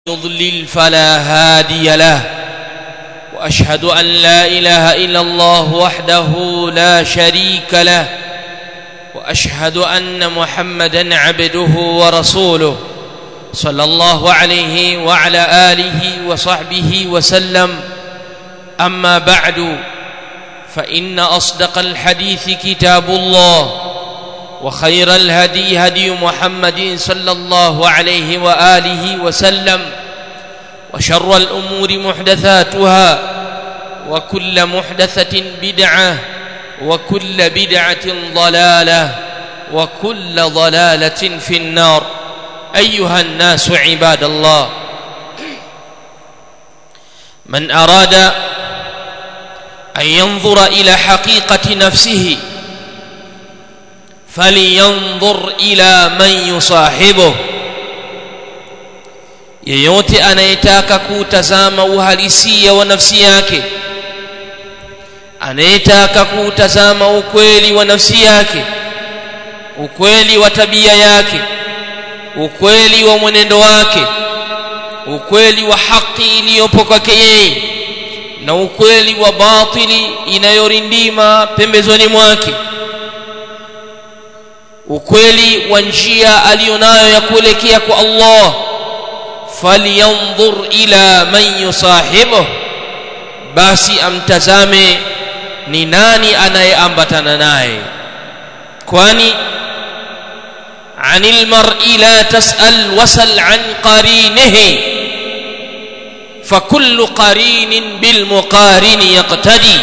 يضلل فلا هادي له وأشهد أن لا إله إلا الله وحده لا شريك له وأشهد أن محمدا عبده ورسوله صلى الله عليه وعلى آله وصحبه وسلم. أما بعد، فإن أصدق الحديث كتاب الله، وخير الهدي هدي محمد صلى الله عليه وآله وسلم، وشر الأمور محدثاتها، وكل محدثة بدعة، وكل بدعة ضلالة، وكل ضلالة في النار. أيها الناس عباد الله، من أراد أن ينظر إلى حقيقة نفسه فلينظر إلى من يصاحبه. yeyote anayetaka kutazama uhalisia wa nafsi yake, anayetaka kutazama ukweli wa nafsi yake, ukweli wa tabia yake, ukweli wa mwenendo wake, ukweli wa haki iliyopo kwake yeye na ukweli wa batili inayorindima pembezoni mwake, ukweli wa njia aliyonayo ya kuelekea kwa Allah, falyanzur ila man yusahibuhu, basi amtazame ni nani anayeambatana naye. Kwani anil mar'i la tas'al wasal an qarinihi, fakullu qarinin bil muqarini yaqtadi.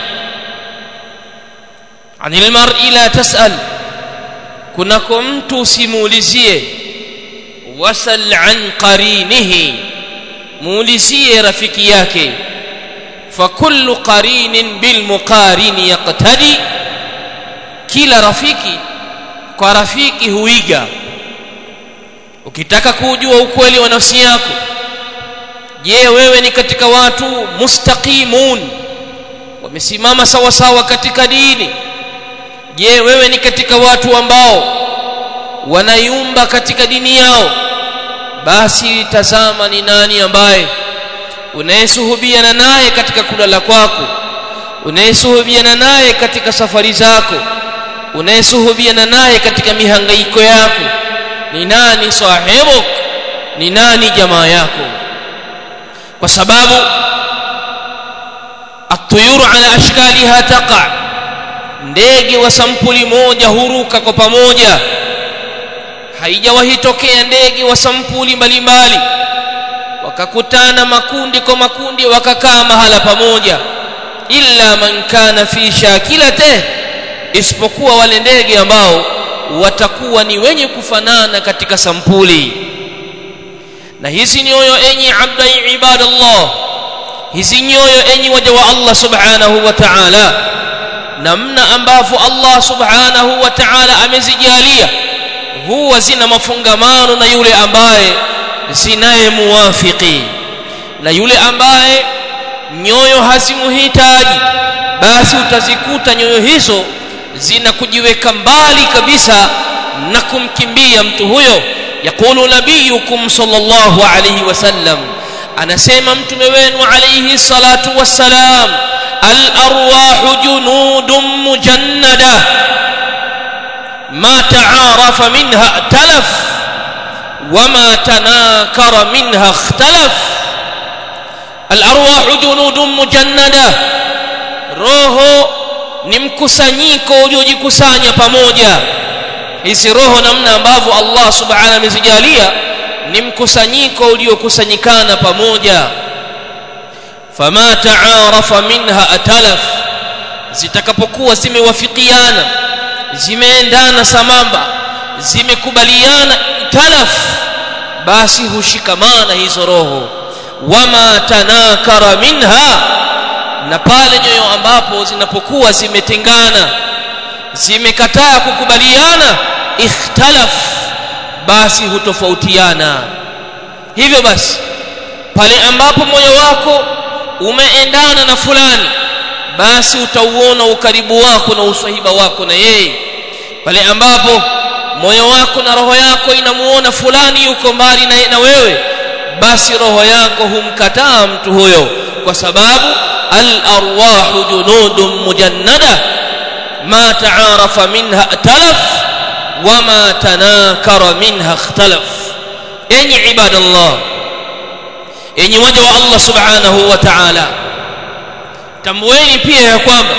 Anil mar'i la tas'al, kunako mtu simuulizie, wasal an qarinihi, muulizie rafiki yake, fakullu qarinin bil muqarini yaqtadi, kila rafiki kwa rafiki huiga. Ukitaka kujua ukweli wa nafsi yako, je, wewe ni katika watu mustaqimun, wamesimama sawa sawa katika dini? Je, wewe ni katika watu ambao wanayumba katika dini yao? Basi tazama ni nani ambaye unayesuhubiana naye katika kulala kwako, unayesuhubiana naye katika safari zako, unayesuhubiana naye katika mihangaiko yako. Ni nani sahibuk, ni nani jamaa yako? Kwa sababu at-tuyur ala ashkaliha taqa, ndege wa sampuli moja huruka kwa pamoja. Haijawahi tokea ndege wa sampuli mbalimbali wakakutana makundi kwa makundi wakakaa mahala pamoja, illa man kana fi shakilatihi, isipokuwa wale ndege ambao watakuwa ni wenye kufanana katika sampuli. Na hizi nyoyo enyi abdai ibadallah, hizi nyoyo enyi waja wa Allah subhanahu wa ta'ala, namna ambavyo Allah subhanahu wa ta'ala amezijalia huwa zina mafungamano na yule ambaye zinaye muwafiki, na yule ambaye nyoyo hazimuhitaji, basi utazikuta nyoyo hizo zina kujiweka mbali kabisa na kumkimbia mtu huyo. Yaqulu nabiyukum sallallahu alayhi wasallam, anasema mtume wenu alayhi salatu wassalam, al-arwahu junudun mujannada ma ta'arafa minha talaf wama tanakara minha ikhtalaf. Al-arwahu junudun mujannada, roho ni mkusanyiko uliojikusanya pamoja. Hizi roho namna ambavyo Allah subhanahu amezijalia ni mkusanyiko uliokusanyikana pamoja. Fama ta'arafa minha atalaf, zitakapokuwa zimewafikiana, zimeendana sambamba, zimekubaliana talaf, basi hushikamana hizo roho. Wama tanakara minha, na pale nyoyo ambapo zinapokuwa zimetengana, zimekataa kukubaliana, ikhtalaf, basi hutofautiana. Hivyo basi pale ambapo moyo wako umeendana na fulani, basi utauona ukaribu wako na usahiba wako na yeye. Pale ambapo moyo wako na roho yako inamuona fulani yuko mbali na wewe, basi roho yako humkataa mtu huyo, kwa sababu al-arwahu junudun mujannada ma ta'arafa minha talaf wa ma tanakara minha ikhtalaf. Enyi ibadallah, enyi waja wa Allah subhanahu wa ta'ala, tambueni pia ya kwamba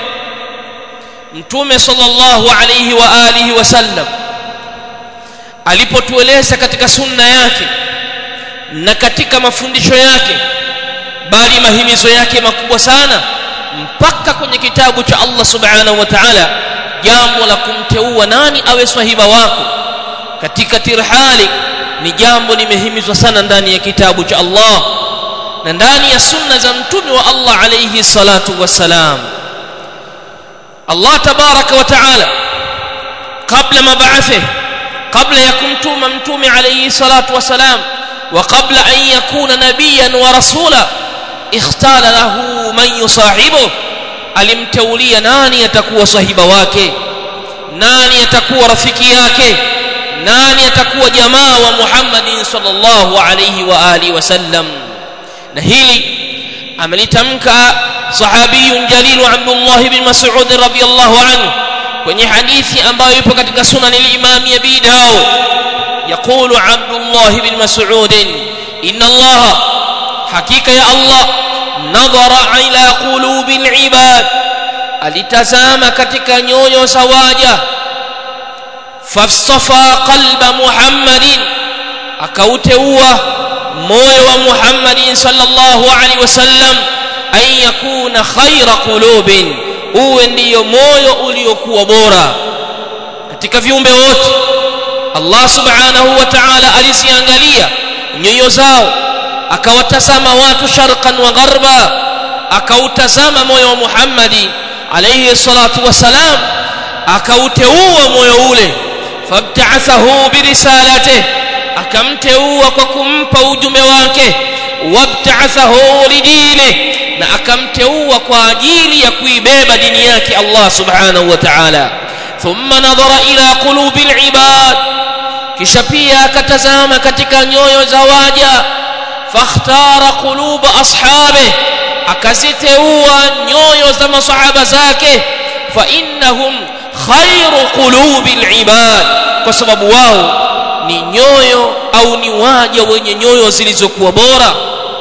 Mtume sallallahu alayhi wa alihi wasallam alipotueleza katika sunna yake na katika mafundisho yake, bali mahimizo yake makubwa sana, mpaka kwenye kitabu cha Allah subhanahu wa ta'ala, jambo la kumteua nani awe swahiba wako katika tirhali ni jambo limehimizwa sana ndani ya kitabu cha Allah na ndani ya sunna za mtume wa Allah alayhi salatu wassalam. Allah tabaraka wa ta'ala kabla mab'athihi, kabla ya kumtuma mtume alayhi salatu wassalam, wa kabla an yakuna nabiyan wa rasula, ikhtara lahu man yusahibu, alimteulia nani atakuwa sahiba wake, nani atakuwa rafiki yake, nani atakuwa jamaa wa Muhammadin sallallahu alayhi wa alihi wasallam. Na hili amelitamka sahabiyun jalil Abdullah ibn Mas'ud radhiyallahu anhu kwenye hadithi ambayo ipo katika sunan al-Imam Abi Dawud. Yaqulu Abdullah ibn Mas'ud, inna Allah, hakika ya Allah, nadhara ila qulubil ibad, alitazama katika nyoyo za waja, fasafa qalba Muhammadin, akauteua moyo wa Muhammadin sallallahu alaihi wasallam, an yakuna khayra qulubin, uwe ndiyo moyo uliokuwa bora katika viumbe wote. Allah subhanahu wa ta'ala aliziangalia nyoyo zao, akawatazama watu sharqan wa gharba, akautazama moyo wa Muhammadi alayhi salatu wasalam, akauteua moyo ule, fabta'athahu birisalatihi, akamteua kwa kumpa ujumbe wake, wabta'athahu lidinihi, na akamteua kwa ajili ya kuibeba dini yake Allah subhanahu wa ta'ala. Thumma nadhara ila qulubil ibad, kisha pia akatazama katika nyoyo za waja, fakhtara qulub ashabihi, akaziteua nyoyo za masahaba zake, fa innahum khairu qulubil ibad, kwa sababu wao ni nyoyo au ni waja wenye nyoyo zilizokuwa bora.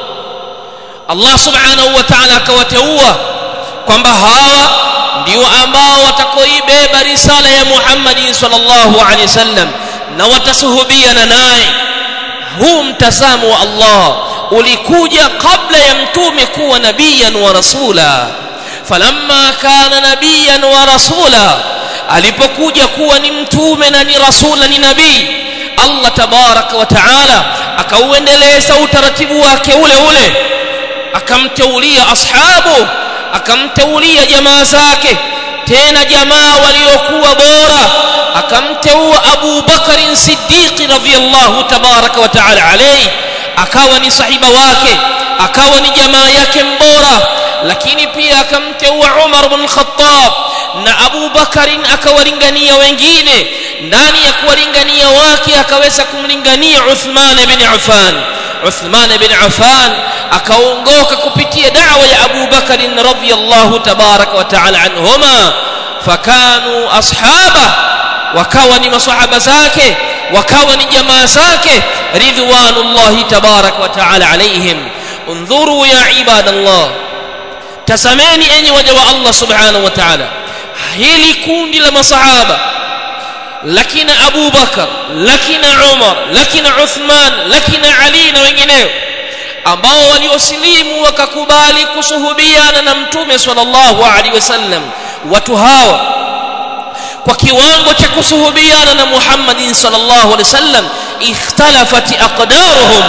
Allah subhanahu wa ta'ala akawateua kwamba hawa ndio ambao watakoibeba risala ya Muhammadin sallallahu alaihi wasallam na watasuhubiana naye. Huu mtazamo wa Allah ulikuja kabla ya mtume kuwa nabiyan wa rasula. Falamma kana nabiyan wa rasula, alipokuja kuwa ni mtume na ni rasula, ni nabii, Allah tabaraka wa taala akauendeleza utaratibu wake ule ule, akamteulia ashabu, akamteulia jamaa zake, tena jamaa waliokuwa bora. Akamteua Abu Bakr Siddiq radhiyallahu tabaraka wa taala alayhi, akawa ni sahiba wake, akawa ni jamaa yake mbora. Lakini pia akamteua Umar ibn Khattab, na Abu Bakr akawalingania wengine. Ndani ya kuwalingania wake akaweza kumlingania Uthman ibn Affan. Uthman ibn Affan akaongoka kupitia da'wa ya Abu Bakr radhiyallahu tabaraka wa taala anhuma, fakanu ashaba, wakawa ni masahaba zake, wakawa ni jamaa zake, ridwanullahi tabaraka wa taala alaihim. Undhuru ya ibadallah, tazameni enyi waja wa Allah subhanahu wa ta'ala, hili kundi la masahaba, lakina Abu Bakar, lakina Umar, lakina Uthman, lakina Ali na wengineo, ambao waliosilimu wakakubali kusuhubiana na mtume sallallahu alaihi wasallam. Watu hawa kwa kiwango cha kusuhubiana na Muhammadin sallallahu alaihi wasallam, ikhtalafati aqdaruhum,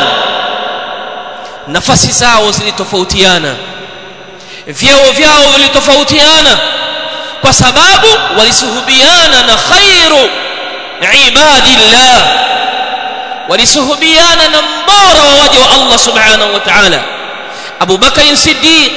nafasi zao zilitofautiana, vyeo vyao vilitofautiana, kwa sababu walisuhubiana na khairu ibadillah, walisuhubiana na mbora wa waja wa Allah subhanahu wa ta'ala. Abu Bakr Siddiq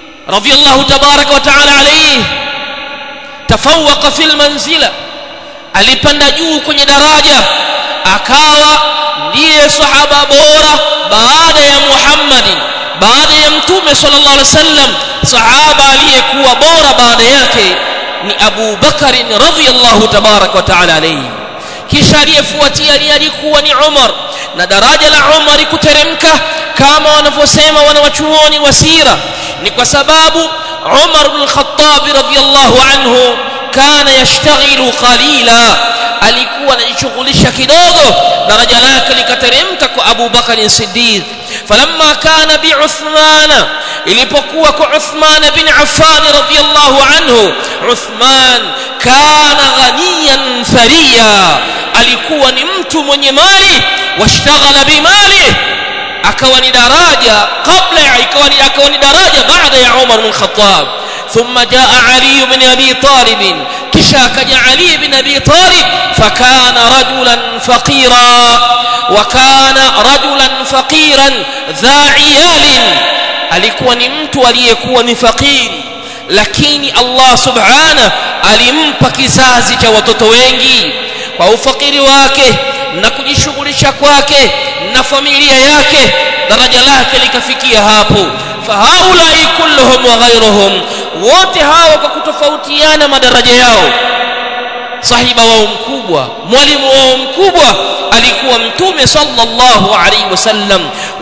radhiyallahu tabaraka wa ta'ala alayhi tafawwaqa fil manzila, alipanda juu kwenye daraja, akawa ndiye sahaba bora baada ya Muhammadin, baada ya mtume sallallahu alaihi wasallam. Sahaba aliyekuwa bora baada yake ni Abu Bakar radhiyallahu tabarak wa taala alayhi. Kisha aliyefuatia alikuwa ni Umar, na daraja la Umar kuteremka kama wanavyosema wanawachuoni wa sira ni kwa sababu Umar ibn al-Khattab radhiyallahu anhu kana yashtaghilu qalila, alikuwa anajishughulisha kidogo, daraja lake likateremka kwa Abu Bakar as-Siddiq. Falamma kana bi Uthman, ilipokuwa kwa Uthman bin Affan radhiyallahu anhu, Uthman kana ghaniyan thariya, alikuwa ni mtu mwenye mali, washtaghala bimali, akawa ni daraja kabla, akawa ni daraja baada ya Umar bin Khattab. ثم جاء علي بن أبي طالب، كشاك علي بن أبي طالب، فكان رجلا فقيرا، وكان رجلا فقيرا ذا عيال، alikuwa ni mtu aliyekuwa ni fakiri, lakini Allah subhanahu alimpa kizazi cha watoto wengi. Kwa ufakiri wake na kujishughulisha kwake na familia yake, daraja lake likafikia hapo. Fahaulai kulluhum wa ghayruhum, wote hawa kwa kutofautiana madaraja yao, sahiba wao mkubwa, mwalimu wao mkubwa alikuwa mtume sallallahu alaihi wasallam,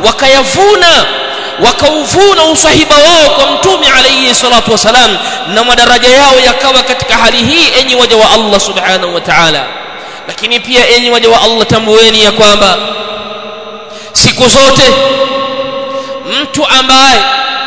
wakauvuna usahiba wao kwa mtume alayhi salatu wasalam, na madaraja yao yakawa katika hali hii. Enyi waja wa Allah subhanahu wa ta'ala, lakini pia enyi waja wa Allah, tambueni ya kwamba siku zote mtu ambaye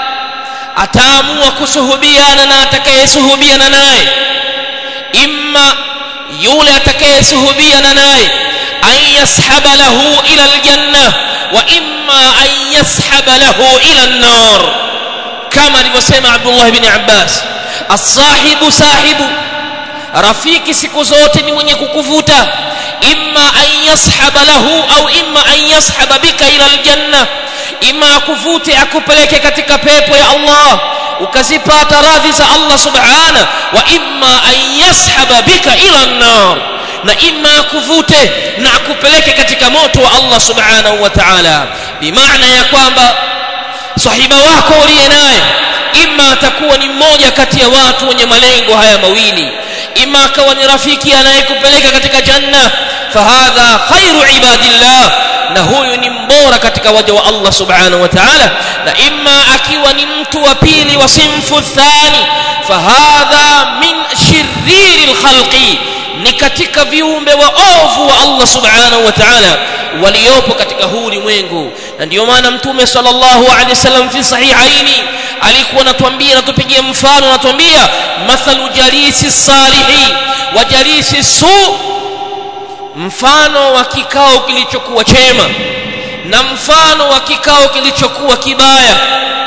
ataamua kusuhubiana na atakayesuhubiana naye, imma yule atakayesuhubiana naye an yashaba lahu ila aljanna wa imma an yashaba lahu ila an-nar, kama alivyosema Abdullah ibn Abbas, as-sahibu sahibu, rafiki siku zote ni mwenye kukuvuta, imma an yashaba lahu au imma an yashaba bika ila aljanna, ima akuvute akupeleke katika pepo ya Allah ukazipata radhi za Allah subhanahu, wa imma an yashaba bika ila an-nar, na imma akuvute na akupeleke katika moto wa Allah subhanahu wa ta'ala. Bimaana ya kwamba sahiba wako uliye naye imma atakuwa ni mmoja kati ya watu wenye malengo haya mawili, imma akawa ni rafiki anayekupeleka katika janna, fahadha khairu ibadillah, na huyu ni mbora katika waja wa Allah subhanahu wa ta'ala. Na imma akiwa ni mtu wa pili wa sinfu thani, fahadha min shirril khalqi, ni katika viumbe waovu wa Allah subhanahu wa ta'ala waliopo katika huu ulimwengu. Na ndio maana mtume sallallahu alaihi wasallam fi sahihaini alikuwa anatuambia, anatupigia mfano, anatuambia mathalu jalisi salihi wa jalisi su, mfano wa kikao kilichokuwa chema na mfano wa kikao kilichokuwa kibaya,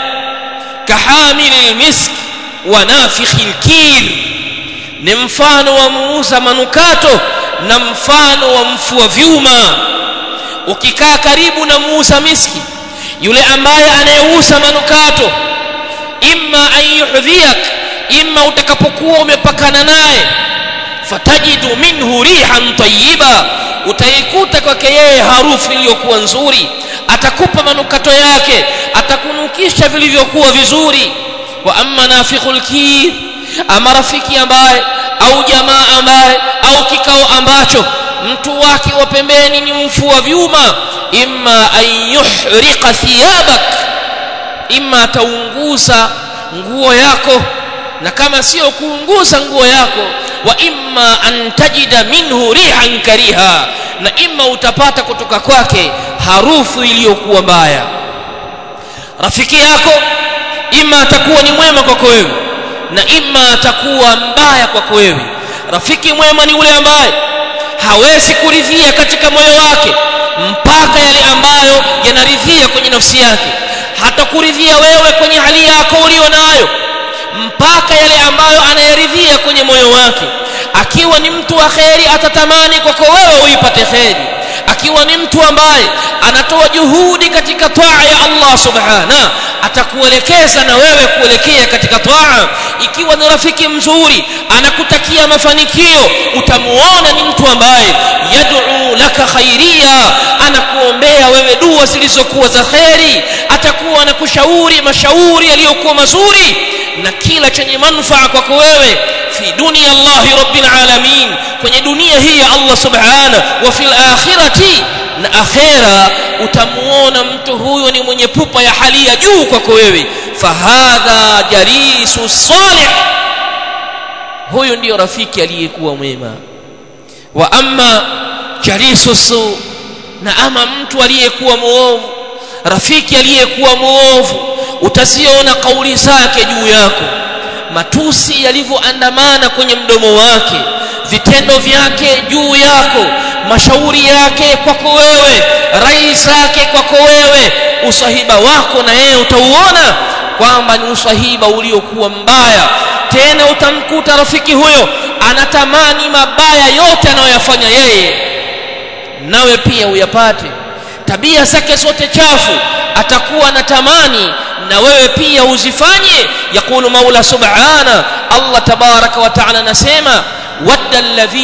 kahamilil misk wa nafikhil kir, ni mfano wa muuza manukato na mfano wa mfua vyuma. Ukikaa karibu na muuza miski, yule ambaye anayeuza manukato, imma an yuhdhiyak, imma utakapokuwa umepakana naye, fatajidu minhu rihan tayyiba, utaikuta kwake yeye harufu iliyokuwa nzuri, atakupa manukato yake, atakunukisha vilivyokuwa vizuri. Wa amma nafikhul kir, ama rafiki ambaye au jamaa ambaye au kikao ambacho mtu wake wa pembeni ni mfua vyuma, imma an yuhriqa thiyabak, imma ataunguza nguo yako, na kama sio kuunguza nguo yako, wa imma an tajida minhu rihan kariha, na imma utapata kutoka kwake harufu iliyokuwa mbaya. Rafiki yako imma atakuwa ni mwema kwako wewe, na imma atakuwa mbaya kwako wewe. Rafiki mwema ni yule ambaye hawezi kuridhia katika moyo wake mpaka yale ambayo yanaridhia kwenye nafsi yake, hata kuridhia wewe kwenye hali yako ulio nayo mpaka yale ambayo anayaridhia kwenye moyo wake. Akiwa ni mtu wa kheri, atatamani kwako wewe uipate kheri. Akiwa ni mtu ambaye anatoa juhudi katika taa ya Allah subhanahu, atakuelekeza na wewe kuelekea katika taa. Ikiwa ni rafiki mzuri anakutakia mafanikio, utamuona ni mtu ambaye yad'u laka khairia, anakuombea wewe dua zilizokuwa za khairi, atakuwa anakushauri mashauri yaliyokuwa mazuri na kila chenye manufaa kwako wewe fi dunia Allahi rabbil alamin, kwenye dunia hii ya Allah subhanahu wa fil akhirati, na akhira utamuona mtu huyo ni mwenye pupa ya hali ya juu kwako wewe. Fahadha jalisu salih, huyo ndio rafiki aliyekuwa mwema. Wa amma jalisu su, na ama mtu aliyekuwa muovu, rafiki aliyekuwa muovu, utaziona kauli zake juu yako, matusi yalivyoandamana kwenye mdomo wake, vitendo vyake juu yako, mashauri yake kwako wewe, rai zake kwako wewe. Usahiba wako na yeye utauona kwamba ni usahiba uliokuwa mbaya. Tena utamkuta rafiki huyo anatamani mabaya yote anayoyafanya yeye, nawe pia uyapate. Tabia zake zote chafu atakuwa anatamani na wewe pia uzifanye. Yakulu Maula subhana, Allah tabaraka wa taala anasema, wadda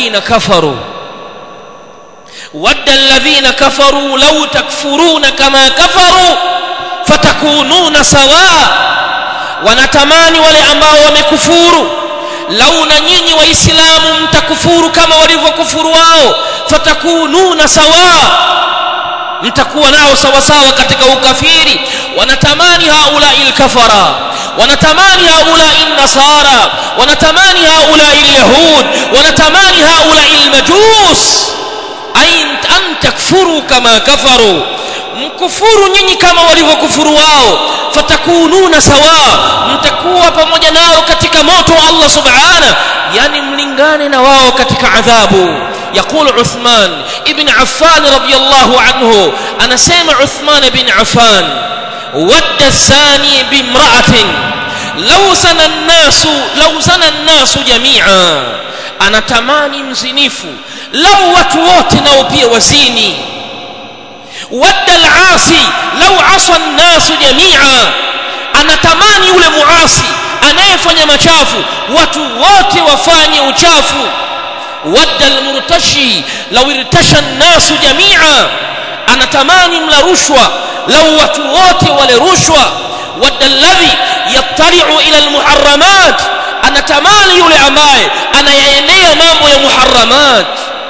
alladhina kafaru law takfuruna kama kafaru fatakununa sawa. Wanatamani wale ambao wamekufuru, lau na nyinyi waislamu mtakufuru kama walivyokufuru wao, fatakununa sawa, mtakuwa nao sawa sawa katika ukafiri. Wanatamani haulai al-kafara, wanatamani haulai an-nasara, wanatamani haulai al-yahud, wanatamani haulai al-majus an takfuru kama kafaru, mkufuru nyinyi kama walivyokufuru wao. Fatakununa sawa, mtakuwa pamoja nao katika moto wa Allah subhanahu, yani mlingane na wao katika adhabu. يقول عثمان ابن عفان رضي الله عنه، أنا سمع عثمان بن عفان، ود الزاني بامرأة لو زنى الناس جميعا. أنا تماني مزنيفو لو وتوتنا وبي وزيني. ود العاصي لو عصى الناس جميعا. أنا تماني ule muasi anayefanya machafu watu wote wafanye uchafu. ود المرتشي لو ارتشى الناس جميعا. أنا تماني ملا رشوة لو watu wote wale rushwa. ود الذي يطلع إلى المحرمات. أنا تماني yule ambaye anayaendea mambo ya muharramat.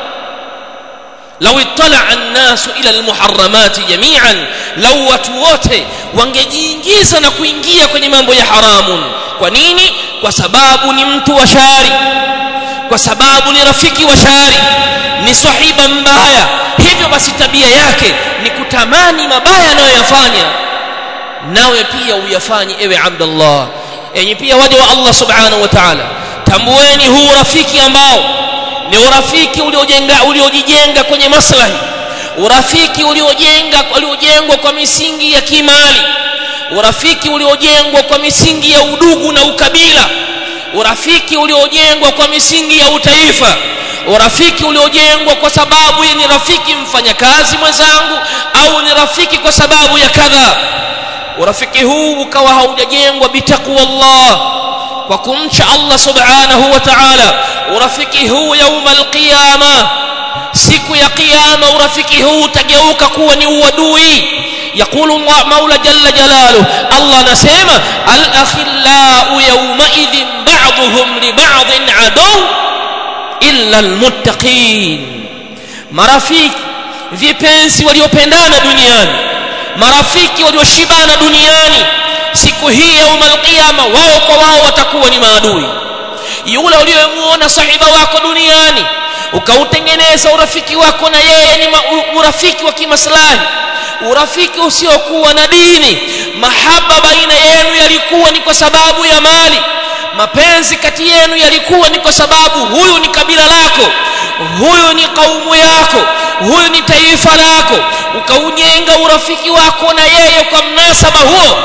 لو اطلع الناس إلى المحرمات جميعا، لو watu wote wangejiingiza na kuingia kwenye mambo ya haramun. Kwa nini? Kwa sababu ni mtu wa shari, kwa sababu ni rafiki wa shari, ni sahiba mbaya. Hivyo basi tabia yake ni kutamani mabaya anayoyafanya, nawe pia uyafanye ewe Abdullah. Enyi pia waja wa Allah subhanahu wa ta'ala, tambueni huu rafiki ambao ni urafiki uliojijenga kwenye maslahi, urafiki uliojengwa kwa misingi ya kimali, urafiki uliojengwa kwa misingi ya udugu na ukabila, urafiki uliojengwa kwa misingi ya utaifa, urafiki uliojengwa kwa sababu ni rafiki mfanyakazi mwenzangu, au ni rafiki kwa sababu ya kadha. Urafiki huu ukawa haujajengwa bitaqwa Allah, kwa kumcha Allah subhanahu wa ta'ala. Urafiki huu yauma al-qiyama, siku ya kiyama, urafiki huu utageuka kuwa ni uadui. Yakulu Maula jalla jalaluhu, Allah nasema, al-akhillau yawma idhin ba'dhum li ba'dhin adu illa al-muttaqin. Marafiki vipenzi waliopendana duniani, marafiki walioshibana duniani, siku hii yauma al-qiyama wao kwa wao watakuwa ni maadui. Yule uliyemuona sahiba wako duniani ukautengeneza urafiki wako na yeye ni urafiki wa kimaslahi, urafiki usiokuwa na dini. Mahaba baina yenu yalikuwa ni kwa sababu ya mali, mapenzi kati yenu yalikuwa ni kwa sababu huyu ni kabila lako, huyu ni kaumu yako, huyu ni taifa lako. Ukaujenga urafiki wako na yeye kwa mnasaba huo.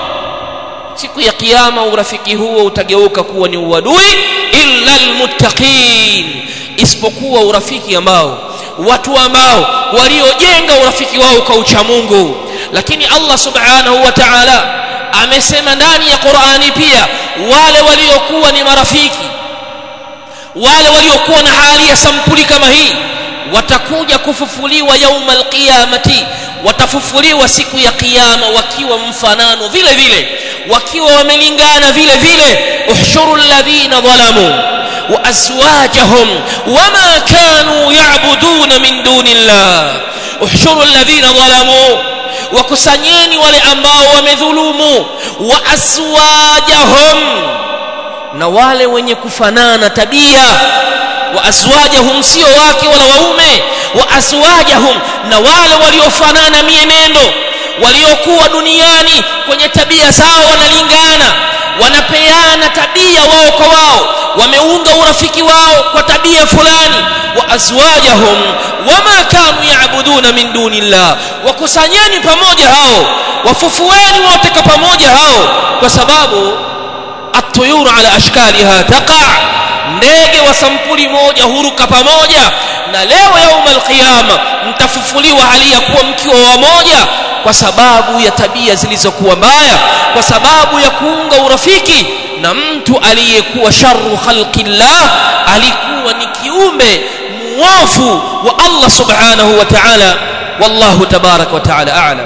Siku ya kiyama urafiki huo utageuka kuwa ni uadui. Illa almuttaqin, isipokuwa urafiki ambao watu ambao waliojenga urafiki wao kwa ucha Mungu, lakini Allah subhanahu wa ta'ala amesema ndani ya Qur'ani pia wale waliokuwa ni marafiki, wale waliokuwa na hali ya sampuli kama hii watakuja kufufuliwa yaumal qiyamati, watafufuliwa siku ya kiyama wakiwa mfanano vile vile, wakiwa wamelingana vile vile. Uhshuru alladhina zalamu wa azwajahum wama kanu ya'buduna min dunillah. Uhshuru alladhina zalamu, wakusanyeni wale ambao wamedhulumu, wa azwajahum, na wale wenye kufanana tabia. Wa azwajahum sio wake wala waume, wa azwajahum, na wale waliofanana mienendo, waliokuwa duniani kwenye tabia zao wanalingana, wanapeana tabia wao kwa wao, wameunga urafiki wao kwa tabia fulani. Wa azwajahum wama kanu ya'buduna min dunillah, wakusanyeni pamoja hao, wafufueni wote kwa pamoja hao, kwa sababu at-tuyur ala ashkaliha taqa, ndege wa sampuli moja huruka pamoja. Na leo yaumul qiyama mtafufuliwa hali ya kuwa mkiwa wamoja, kwa sababu ya tabia zilizokuwa mbaya, kwa sababu ya kuunga urafiki na mtu aliyekuwa sharru khalqillah, alikuwa ni kiumbe muofu wa Allah subhanahu wa ta'ala. Wallahu tabarak wa ta'ala a'lam.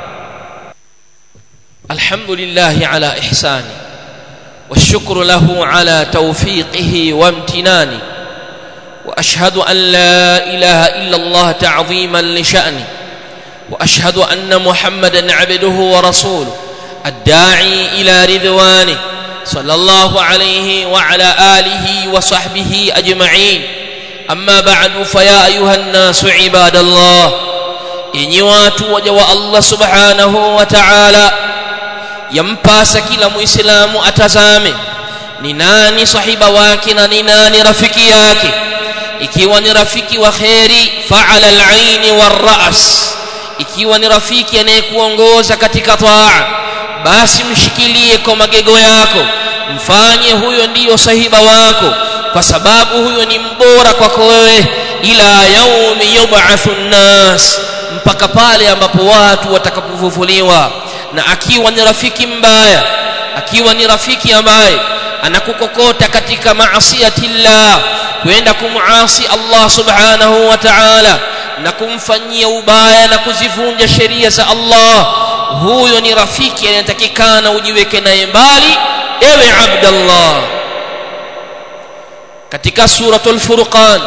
Alhamdulillahi ala ihsani والشكر له على توفيقه وامتنانه، وأشهد أن لا إله إلا الله تعظيما لشأنه، وأشهد أن محمدا عبده ورسوله الداعي إلى رضوانه صلى الله عليه وعلى آله وصحبه أجمعين. أما بعد، فيا أيها الناس عباد الله، إني واتوا الله سبحانه وتعالى yampasa kila muislamu atazame ni nani sahiba wake na ni nani rafiki yake. Ikiwa ni rafiki wa khairi, fa'ala al-aini war-ra's, ikiwa ni rafiki anayekuongoza katika taa, basi mshikilie kwa magego yako, mfanye huyo ndiyo sahiba wako, kwa sababu huyo ni mbora kwako wewe, ila yaumi yub'athu an-nas, mpaka pale ambapo watu watakapofufuliwa. Na akiwa ni rafiki mbaya, akiwa ni rafiki ambaye anakukokota katika maasiyatillah, kwenda kumuasi Allah subhanahu wa ta'ala na kumfanyia ubaya na kuzivunja sheria za Allah, huyo ni rafiki anayetakikana ujiweke naye mbali, ewe Abdallah. Katika suratul Furqan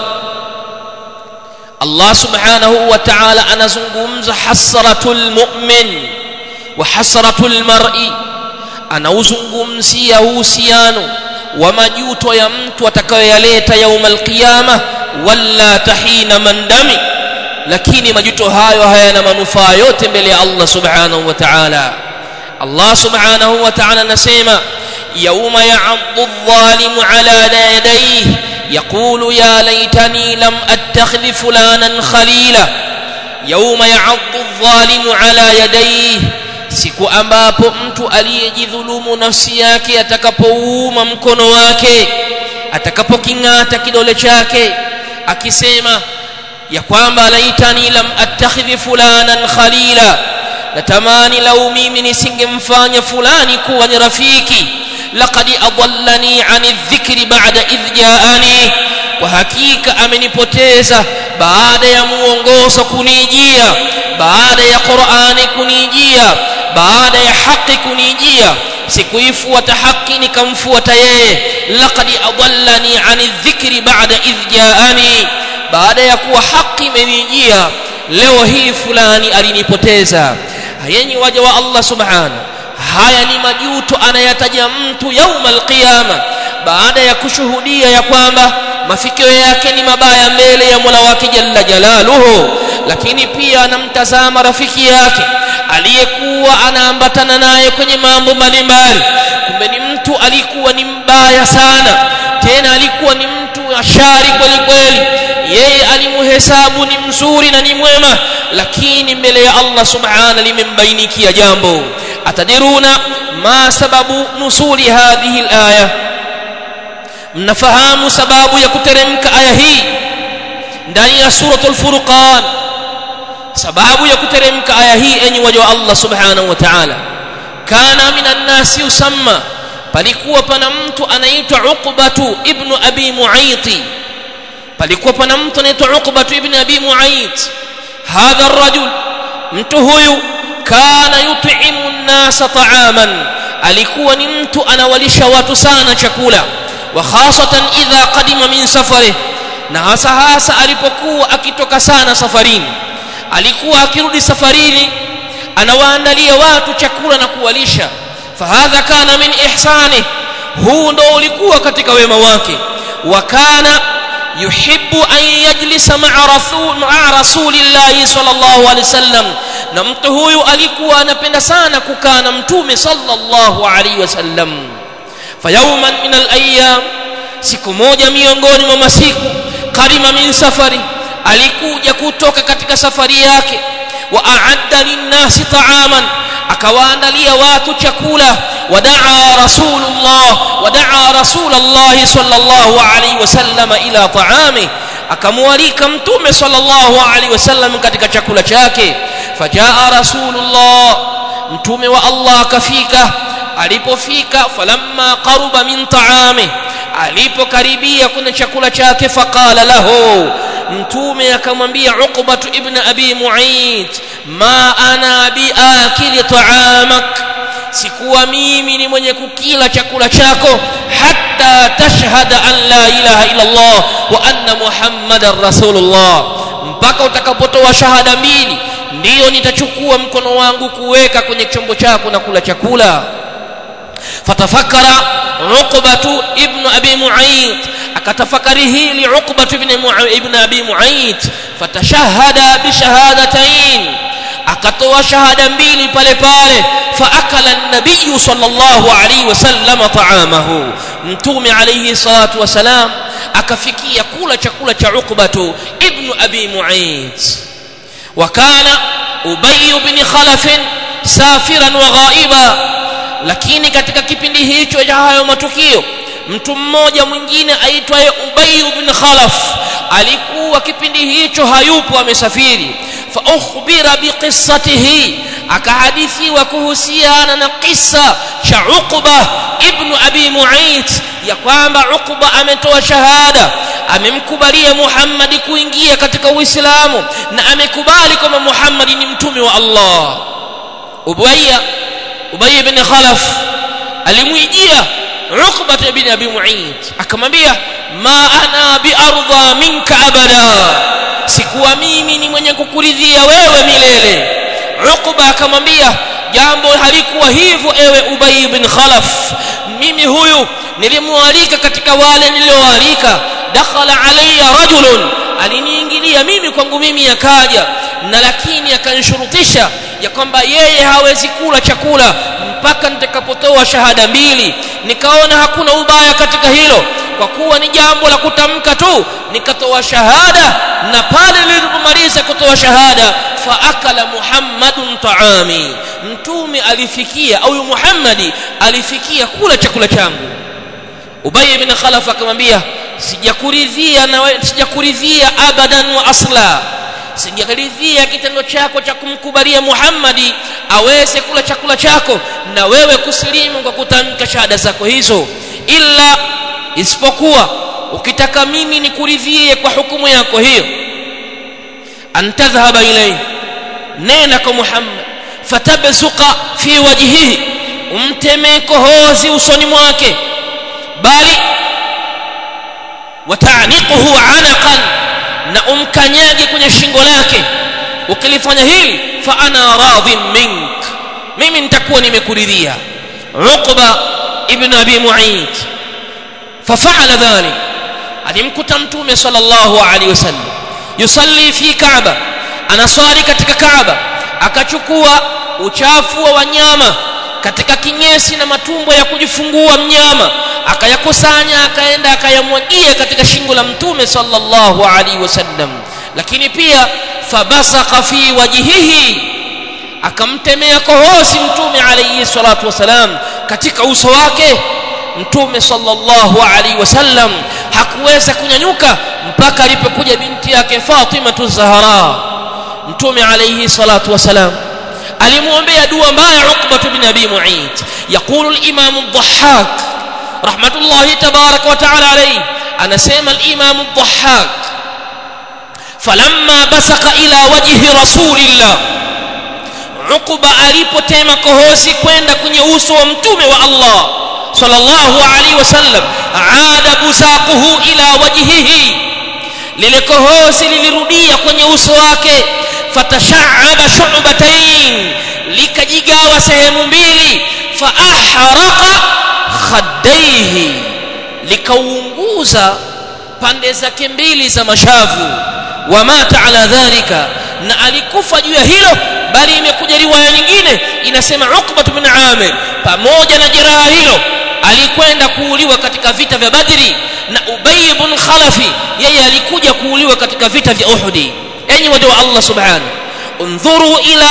Allah subhanahu wa ta'ala anazungumza hasratul mu'min wa hasratul mar'i, anauzungumzia uhusiano wa majuto ya mtu atakayoyaleta yaumal qiyama, wala tahina mandami, lakini majuto hayo hayana manufaa yote mbele ya Allah subhanahu wa ta'ala. Allah subhanahu wa ta'ala anasema yauma ya'addu adh-dhalimu ala yadayhi yaqulu ya laitani lam attakhidh fulanan khalila. Yauma ya'addu adh-dhalimu ala yadayhi, siku ambapo mtu aliyejidhulumu nafsi yake atakapouma mkono wake, atakapokingata kidole chake akisema ya kwamba laitani lam attakhidh fulanan khalila, natamani lau mimi nisingemfanya fulani kuwa ni rafiki. Laqad adallani ani dhikri ba'da idh ja'ani, kwa hakika amenipoteza baada ya muongozo kunijia, baada ya Qur'ani kunijia, baada ya haki kunijia, sikuifuata haki nikamfuata yeye. Laqad adallani ani dhikri ba'da idh ja'ani, baada ya kuwa haki imenijia, leo hii fulani alinipoteza. Hayenyi waja wa Allah subhanahu, haya ni majuto anayataja mtu yaumal qiyama, baada ya kushuhudia ya kwamba mafikio yake ni mabaya mbele ya Mola wake jalla jalaluhu, lakini pia anamtazama rafiki yake aliyekuwa anaambatana naye kwenye mambo mbalimbali, kumbe ni mtu alikuwa ni mbaya sana, tena alikuwa ni mtu ashari kweli kweli. Yeye alimuhesabu ni mzuri na ni mwema, lakini mbele ya Allah subhanahu limembainikia jambo. Atadiruna ma sababu nusuli hadhihi al-aya, mnafahamu sababu ya kuteremka aya hii ndani ya suratul Furqan? sababu ya kuteremka aya hii enyi waja wa Allah subhanahu wa ta'ala, kana minan nasi yusamma, palikuwa pana mtu anaitwa Uqbatu ibn Abi Mu'ayt, palikuwa pana mtu anaitwa Uqbatu ibn Abi Mu'ayt. Hadha ar-rajul, mtu huyu kana yut'imu an-nasa ta'aman, alikuwa ni mtu anawalisha watu sana chakula, wa khasatan idha qadima min safari, na hasa alipokuwa akitoka sana safarini, alikuwa akirudi safarini anawaandalia watu chakula na kuwalisha. Fahadha kana min ihsani, huu ndo ulikuwa katika wema wake. Wa kana yuhibbu an yajlisa ma'a rasulillahi sallallahu alaihi wasallam, na mtu huyu alikuwa anapenda sana kukaa na mtume sallallahu alaihi wasallam. Fayawman min al-ayyam, siku moja miongoni mwa masiku, qadima min safari, alikuja kutoka katika safari yake, wa a'adda lin-nasi ta'aman, akawaandalia watu chakula. Wadaa rasulullah sallallahu alaihi wasallam ila ta'ami, akamwalika mtume sallallahu alaihi wasallam katika chakula chake. Fajaa rasulullah, mtume wa Allah akafika. Alipofika, falamma qaruba min ta'ami, alipokaribia kuna chakula chake, faqala lahu, mtume akamwambia Uqbatu ibn Abi Mu'ayt, ma ana biakili ta'amak, sikuwa mimi ni mwenye kukila chakula chako, hatta tashhada an la ilaha illa Allah wa anna Muhammadar rasulullah, mpaka utakapotoa shahada mbili ndio nitachukua mkono wangu kuweka kwenye chombo chako na kula chakula. Fatafakkara Uqbatu ibn Abi Mu'ayt, akatafakari hili Uqbatu ibn Abi Mu'ayt. Fatashahada bi shahadatain, akatoa shahada mbili pale pale. Faakala an-nabiy sallallahu alayhi wasallam ta'amahu, mtume alayhi salatu wasalam akafikia kula chakula cha Uqbatu ibn Abi Mu'ayt. Wa kana Ubay ibn Khalaf safiran wa ghaiba, lakini katika kipindi hicho cha hayo matukio, mtu mmoja mwingine aitwaye Ubay ibn Khalaf alikuwa kipindi hicho hayupo, amesafiri. Fa ukhbira biqissatihi, akahadithiwa kuhusiana na kisa cha Uqba ibn Abi Mu'ayt, ya kwamba Uqba ametoa shahada, amemkubalia Muhammad kuingia katika Uislamu na amekubali kwamba Muhammad ni mtume wa Allah. Ubay ibn Khalaf alimwijia Uqba ibn Abi Mu'ayt akamwambia, ma ana bi ardha minka abada, sikuwa mimi ni mwenye kukuridhia wewe milele. Uqba akamwambia, jambo halikuwa hivyo ewe Ubay ibn Khalaf, mimi huyu nilimwalika katika wale nilioalika. Dakhala alayya rajulun, aliniingilia mimi kwangu mimi akaja, na lakini akanishurutisha ya kwamba yeye hawezi kula chakula mpaka nitakapotoa shahada mbili. Nikaona hakuna ubaya katika hilo, kwa kuwa ni jambo la kutamka tu, nikatoa shahada, na pale nilipomaliza kutoa shahada, fa akala Muhammadun ta'ami, mtume alifikia au Muhammadi alifikia kula chakula changu. Ubay ibn Khalaf akamwambia, sijakuridhia abadan wa asla, sijakuridhia kitendo chako cha kumkubalia Muhammadi aweze kula chakula chako na wewe kusilimu kwa kutamka shahada zako hizo, illa, isipokuwa ukitaka mimi nikuridhie kwa hukumu yako hiyo, antadhhaba ilayhi, nenda kwa Muhammad, fatabsuqa fi wajhihi, umteme kohozi usoni mwake, bali wata'niquhu anaqan, na umkanyage kwenye shingo lake. Ukilifanya hili, fa ana radhin mink, mimi nitakuwa nimekuridhia. Uqba ibn Abi Mu'ayt fafa'ala dhalik, alimkuta mtume sallallahu alaihi wasallam yusalli fi Kaaba, anaswali katika Kaaba, akachukua uchafu wa wanyama katika kinyesi na matumbo ya kujifungua mnyama, akayakusanya, akaenda akayamwagia katika shingo la mtume sallallahu alaihi wasallam. Lakini pia fabasaqa fi wajhihi, akamtemea kohozi mtume alayhi salatu wasalam katika uso wake. Mtume sallallahu alaihi wasallam hakuweza kunyanyuka mpaka alipokuja binti yake Fatima Zahra. mtume alayhi salatu wasalam alimuombea dua mbaya Uqba bin Abi Mu'ayth. Yaqulu al-Imam ad-Dhahhak rahmatullahi tabarak wa ta'ala alayhi, anasema al-Imam ad-Dhahhak, falamma basaqa ila wajhi rasulillah, Uqba alipotema kohozi kwenda kwenye uso wa mtume wa Allah sallallahu alaihi wasallam, aada busaquhu ila wajhihi, lile kohozi lilirudia kwenye uso wake, fatasha'aba shu'batayn, likajigawa sehemu mbili, fa ahraqa khaddaihi, likaunguza pande zake mbili za mashavu. Wa mata ala dhalika, na alikufa juu ya hilo. Bali imekuja riwaya nyingine inasema Uqba bin Amir pamoja na jeraha hilo alikwenda kuuliwa katika vita vya Badri, na Ubay ibn Khalafi yeye alikuja kuuliwa katika vita vya Uhud. Enyi waja wa Allah subhanahu, undhuru ila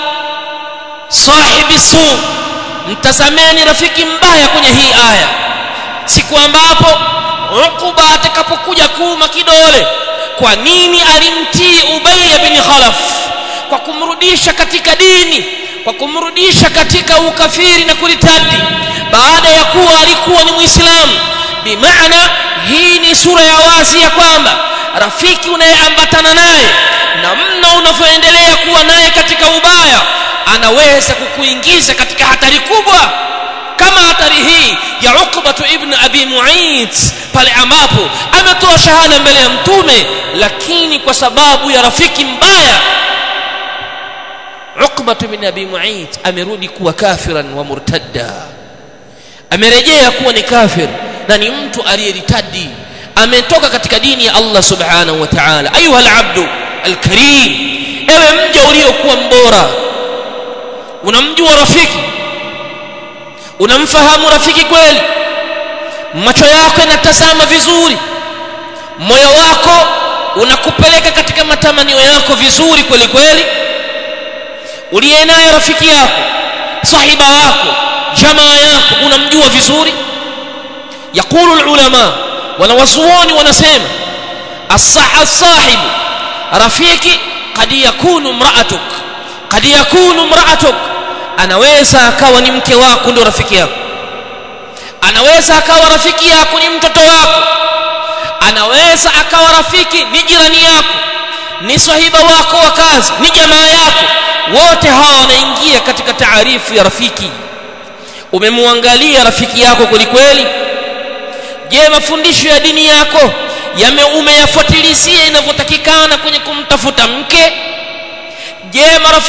sahibi su, mtazameni rafiki mbaya kwenye hii aya. Siku ambapo Uqba atakapokuja kuuma kidole, kwa nini alimtii Ubay ibn Khalaf? Kwa kumrudisha katika dini, kwa kumrudisha katika ukafiri na kuritadi, baada ya kuwa alikuwa ni Muislamu. Bimaana hii ni sura ya wazi ya kwamba rafiki unayeambatana naye na mna unavyoendelea kuwa naye katika ubaya, anaweza kukuingiza katika hatari kubwa, kama hatari hii ya Uqba ibn Abi Mu'ayth, pale ambapo ametoa shahada mbele ya mtume, lakini kwa sababu ya rafiki mbaya Uqba ibn Abi Mu'ayth amerudi kuwa kafiran wa murtadda, amerejea kuwa ni kafir na ni mtu aliyeritadi, ametoka katika dini ya Allah subhanahu wa ta'ala. Ayuha al-abdu al-karim, ewe mja uliokuwa mbora, unamjua rafiki, unamfahamu rafiki kweli, macho yako yanatazama vizuri, moyo wako unakupeleka katika matamanio yako vizuri kweli kweli, uliye naye rafiki yako, sahiba wako, jamaa yako, unamjua vizuri. Yaqulu ulama, wanawazuoni wanasema as-sahib, rafiki, qad yakunu imra'atuk, qad yakunu imra'atuk, anaweza akawa ni mke wako ndio rafiki yako, anaweza akawa rafiki yako ni mtoto wako, anaweza akawa rafiki ni jirani yako, ni sahiba wako wa kazi, ni jamaa yako. Wote hawa wanaingia katika taarifu ya rafiki. Umemwangalia rafiki yako kweli kweli? Je, mafundisho ya dini yako umeyafuatilizia inavyotakikana kwenye kumtafuta mke? Je,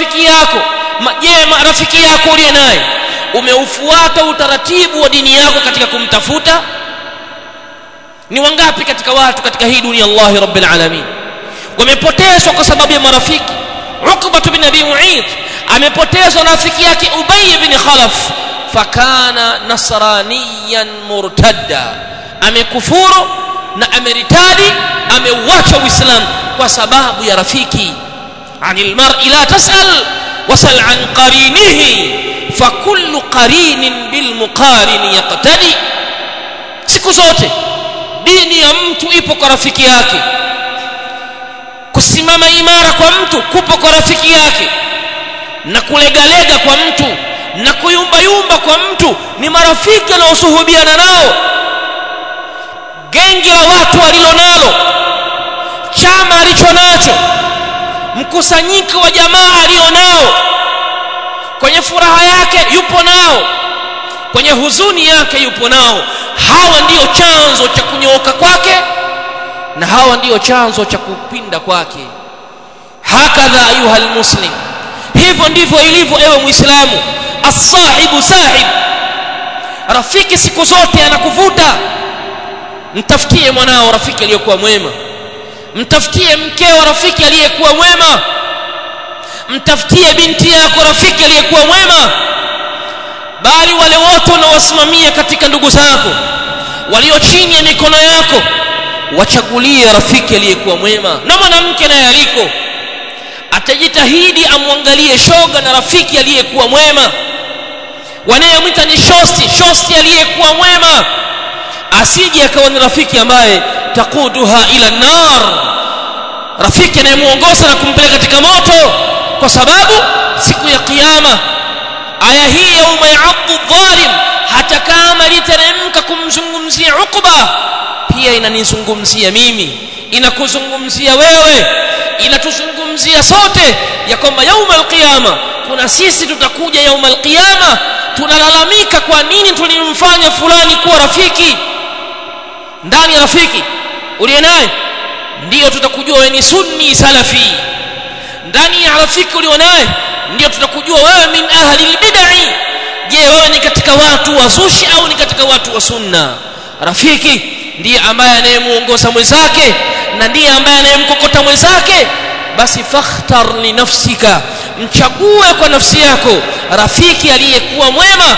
marafiki yako uliye naye umeufuata utaratibu wa dini yako katika kumtafuta? Ni wangapi katika watu katika hii dunia, Allah rabbil alamin, wamepotezwa kwa sababu ya marafiki? Uqba bin Abi Mu'ayth amepotezwa na rafiki yake Ubay bin Khalaf, fakana nasraniyan murtadda, amekufuru na ameritadi, ameuacha Uislamu kwa sababu ya rafiki. Anil mar'i la tas'al wasal an qarinihi, fa kullu qarinin bil muqarin yaqtadi. Siku zote dini ya mtu ipo kwa rafiki yake, kusimama imara kwa mtu kupo kwa rafiki yake, na kulegalega kwa mtu na kuyumbayumba kwa mtu ni marafiki anaosuhubiana nao. Gengi la watu alilonalo, chama alichonacho, mkusanyiko wa jamaa alionao, kwenye furaha yake yupo nao, kwenye huzuni yake yupo nao. Hawa ndio chanzo cha kunyooka kwake na hawa ndio chanzo cha kupinda kwake. Hakadha ayuha almuslim, hivyo ndivyo ilivyo ewe Muislamu. As-sahibu sahib, rafiki siku zote anakuvuta. Mtafutie mwanao rafiki aliyekuwa mwema, mtafutie mkeo rafiki aliyekuwa mwema, mtafutie binti yako rafiki aliyekuwa mwema. Bali wale wote wanaowasimamia katika ndugu zako, walio chini ya mikono yako, wachagulie rafiki aliyekuwa mwema. Na mwanamke naye aliko atajitahidi amwangalie shoga na rafiki aliyekuwa mwema, wanayemwita ni shosti aliyekuwa mwema, asije akawa ni rafiki ambaye taquduha ila nar, rafiki anayemuongoza na kumpeleka katika moto, kwa sababu siku ya kiyama aya hii yauma ya'addu dhalim, hata kama literemka kumzungumzia Uqba, pia inanizungumzia mimi, inakuzungumzia wewe, inatuzungumzia sote, ya kwamba yauma al-qiyama kuna sisi tutakuja yauma al-qiyama tunalalamika kwa nini tulimfanya fulani kuwa rafiki. Ndani ya rafiki uliye naye ndio tutakujua wewe ni sunni salafi. Ndani ya rafiki uliye naye ndio tutakujua wewe min ahli al-bid'ah. Je, wewe ni katika watu wa zushi au ni katika watu wa sunna? Rafiki ndiye ambaye anayemuongoza mwenzake na ndiye ambaye anayemkokota mwenzake. Basi fakhtar li nafsika, mchague kwa nafsi yako rafiki aliyekuwa mwema.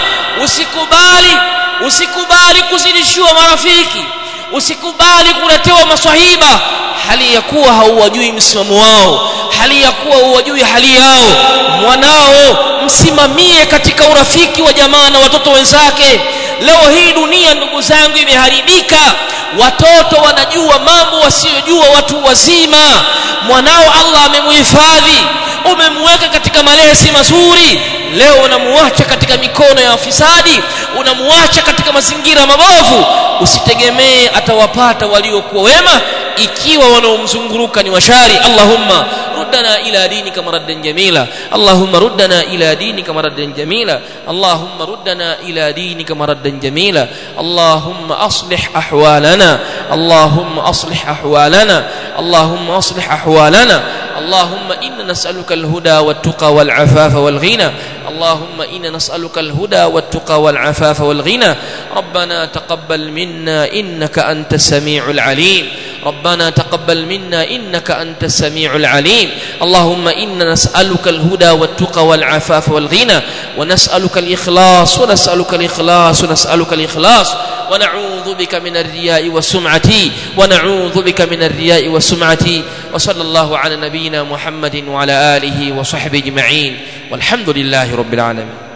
Usikubali kuzidishiwa marafiki, usikubali kuletewa maswahiba hali ya kuwa hauwajui msimamo wao, hali ya kuwa hauwajui hali yao. Mwanao msimamie katika urafiki wa jamaa na watoto wenzake. Leo hii dunia ndugu zangu imeharibika, watoto wanajua mambo wasiyojua watu wazima. Mwanao Allah amemhifadhi, umemweka katika malezi mazuri, leo unamuacha katika mikono ya wafisadi, unamuacha katika mazingira mabovu. Usitegemee atawapata waliokuwa wema ikiwa wanaomzunguruka ni washari. Allahumma ruddana ila dinika maraddan jamila, Allahumma ruddana ila dinika maraddan jamila, Allahumma ruddana ila dinika maraddan jamila, Allahumma aslih ahwalana, Allahumma aslih ahwalana, Allahumma aslih ahwalana. اللهم إنا نسألك الهدى والتقى والعفاف والغنى، اللهم إنا نسألك الهدى والتقى والعفاف والغنى. ربنا تقبل منا إنك أنت السميع العليم، ربنا تقبل منا إنك أنت السميع العليم. اللهم إنا نسألك الهدى والتقى والعفاف والغنى، ونسألك الإخلاص ونسألك الإخلاص ونسألك الإخلاص، ونعوذ بك من الرياء والسمعة، ونعوذ بك من الرياء والسمعة. وصلى الله على نبينا محمد وعلى آله وصحبه أجمعين، والحمد لله رب العالمين.